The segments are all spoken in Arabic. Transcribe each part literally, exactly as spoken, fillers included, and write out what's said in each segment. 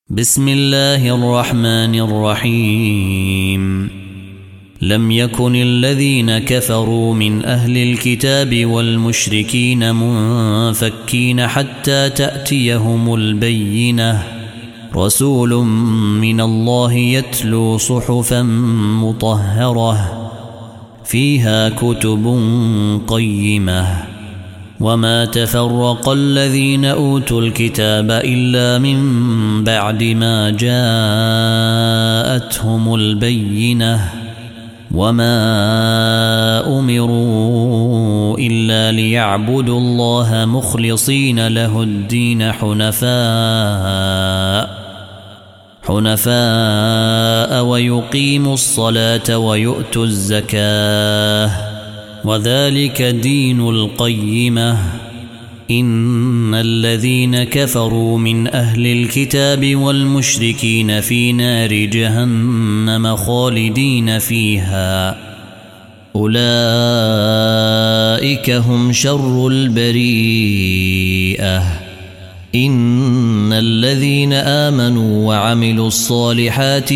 بسم الله الرحمن الرحيم. لم يكن الذين كفروا من أهل الكتاب والمشركين منفكين حتى تأتيهم البينة، رسول من الله يتلو صحفا مطهرة فيها كتب قيمة. وما تفرق الذين أوتوا الكتاب إلا من بعد ما جاءتهم البينة، وما أمروا إلا ليعبدوا الله مخلصين له الدين حنفاء حنفاء ويقيموا الصلاة ويؤتوا الزكاة، وذلك دين القيمة. إن الذين كفروا من أهل الكتاب والمشركين في نار جهنم خالدين فيها، أولئك هم شر البريئة. إن الذين آمنوا وعملوا الصالحات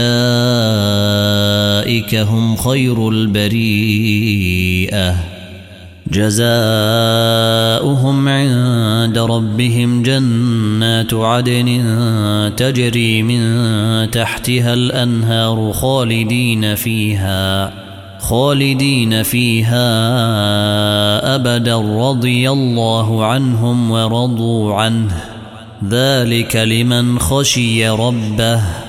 أولئك هم خير البريئة، جزاؤهم عند ربهم جنات عدن تجري من تحتها الأنهار خالدين فيها خالدين فيها أبدا، رضي الله عنهم ورضوا عنه، ذلك لمن خشي ربه.